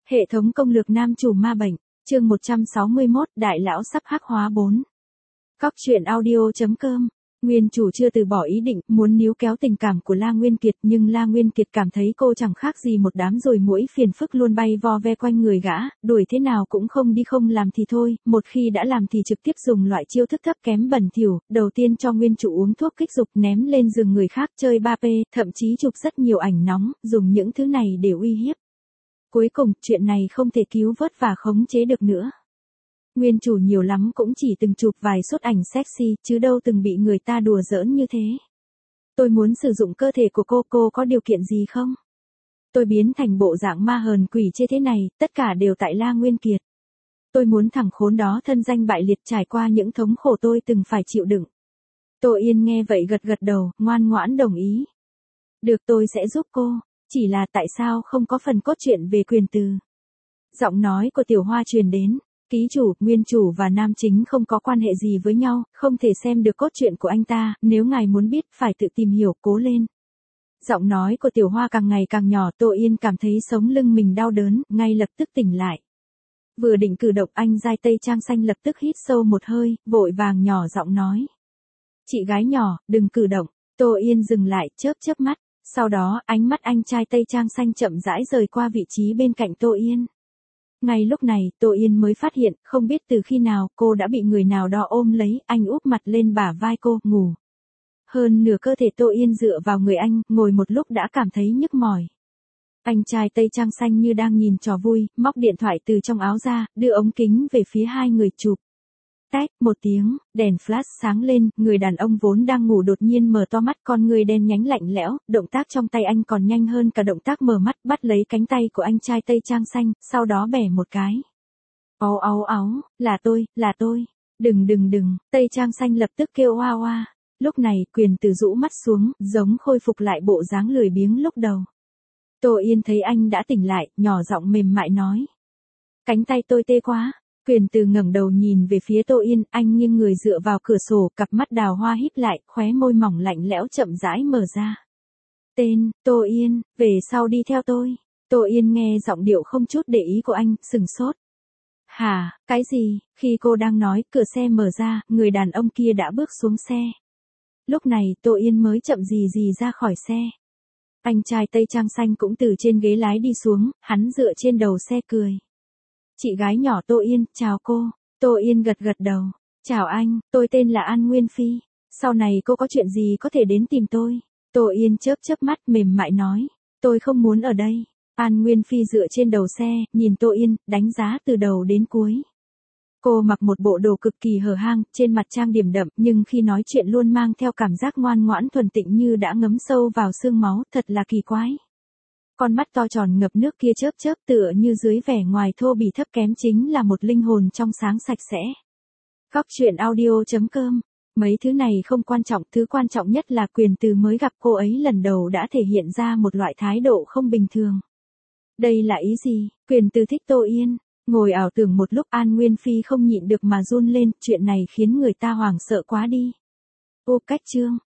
Hệ thống công lược nam chủ ma bệnh, chương 161, đại lão sắp hắc hóa 4. Cóc truyện audio.com. Nguyên chủ chưa từ bỏ ý định muốn níu kéo tình cảm của La Nguyên Kiệt, nhưng La Nguyên Kiệt cảm thấy cô chẳng khác gì một đám ruồi muỗi phiền phức luôn bay vo ve quanh người gã, đuổi thế nào cũng không đi, không làm thì thôi, một khi đã làm thì trực tiếp dùng loại chiêu thức thấp kém bẩn thỉu, đầu tiên cho nguyên chủ uống thuốc kích dục, ném lên giường người khác chơi 3P, thậm chí chụp rất nhiều ảnh nóng, dùng những thứ này để uy hiếp. Cuối cùng, chuyện này không thể cứu vớt và khống chế được nữa. Nguyên chủ nhiều lắm cũng chỉ từng chụp vài suất ảnh sexy, chứ đâu từng bị người ta đùa giỡn như thế. Tôi muốn sử dụng cơ thể của cô có điều kiện gì không? Tôi biến thành bộ dạng ma hờn quỷ chê thế này, tất cả đều tại La Nguyên Kiệt. Tôi muốn thằng khốn đó thân danh bại liệt, trải qua những thống khổ tôi từng phải chịu đựng. Tô Yên nghe vậy gật gật đầu, ngoan ngoãn đồng ý. Được, tôi sẽ giúp cô. Chỉ là tại sao không có phần cốt truyện về Quyền Từ? Giọng nói của Tiểu Hoa truyền đến. Ký chủ, nguyên chủ và nam chính không có quan hệ gì với nhau, không thể xem được cốt truyện của anh ta, nếu ngài muốn biết phải tự tìm hiểu, cố lên. Giọng nói của Tiểu Hoa càng ngày càng nhỏ, Tô Yên cảm thấy sống lưng mình đau đớn, ngay lập tức tỉnh lại. Vừa định cử động, anh giai tây trang xanh lập tức hít sâu một hơi, vội vàng nhỏ giọng nói. Chị gái nhỏ, đừng cử động. Tô Yên dừng lại, chớp mắt. Sau đó, ánh mắt anh trai tây trang xanh chậm rãi rời qua vị trí bên cạnh Tô Yên. Ngay lúc này, Tô Yên mới phát hiện, không biết từ khi nào, cô đã bị người nào đó ôm lấy, anh úp mặt lên bả vai cô, ngủ. Hơn nửa cơ thể Tô Yên dựa vào người anh, ngồi một lúc đã cảm thấy nhức mỏi. Anh trai tây trang xanh như đang nhìn trò vui, móc điện thoại từ trong áo ra, đưa ống kính về phía hai người chụp. Tách, một tiếng, đèn flash sáng lên, người đàn ông vốn đang ngủ đột nhiên mở to mắt, con người đen nhánh lạnh lẽo, động tác trong tay anh còn nhanh hơn cả động tác mở mắt, bắt lấy cánh tay của anh trai tây trang xanh, sau đó bẻ một cái. Áu áu áu, là tôi, đừng, tây trang xanh lập tức kêu oa oa. Lúc này, Quyền Từ rũ mắt xuống, giống khôi phục lại bộ dáng lười biếng lúc đầu. Tô Yên thấy anh đã tỉnh lại, nhỏ giọng mềm mại nói. Cánh tay tôi tê quá. Quyền Từ ngẩng đầu nhìn về phía Tô Yên, anh nghiêng người dựa vào cửa sổ, cặp mắt đào hoa híp lại, khóe môi mỏng lạnh lẽo chậm rãi mở ra. Tên, Tô Yên, về sau đi theo tôi. Tô Yên nghe giọng điệu không chút để ý của anh, sừng sốt. Hả, cái gì? Khi cô đang nói, cửa xe mở ra, người đàn ông kia đã bước xuống xe. Lúc này, Tô Yên mới chậm gì ra khỏi xe. Anh trai tây trang xanh cũng từ trên ghế lái đi xuống, hắn dựa trên đầu xe cười. Chị gái nhỏ Tô Yên, chào cô. Tô Yên gật đầu. Chào anh, tôi tên là An Nguyên Phi. Sau này cô có chuyện gì có thể đến tìm tôi. Tô Yên chớp mắt mềm mại nói. Tôi không muốn ở đây. An Nguyên Phi dựa trên đầu xe, nhìn Tô Yên, đánh giá từ đầu đến cuối. Cô mặc một bộ đồ cực kỳ hở hang, trên mặt trang điểm đậm, nhưng khi nói chuyện luôn mang theo cảm giác ngoan ngoãn thuần tịnh như đã ngấm sâu vào xương máu, thật là kỳ quái. Con mắt to tròn ngập nước kia chớp tựa như dưới vẻ ngoài thô bỉ thấp kém chính là một linh hồn trong sáng sạch sẽ. Cóc truyện audio.com. Mấy thứ này không quan trọng, thứ quan trọng nhất là Quyền Từ mới gặp cô ấy lần đầu đã thể hiện ra một loại thái độ không bình thường. Đây là ý gì? Quyền Từ thích Tô Yên. Ngồi ảo tưởng một lúc, An Nguyên Phi không nhịn được mà run lên, chuyện này khiến người ta hoảng sợ quá đi. Ô cách chương.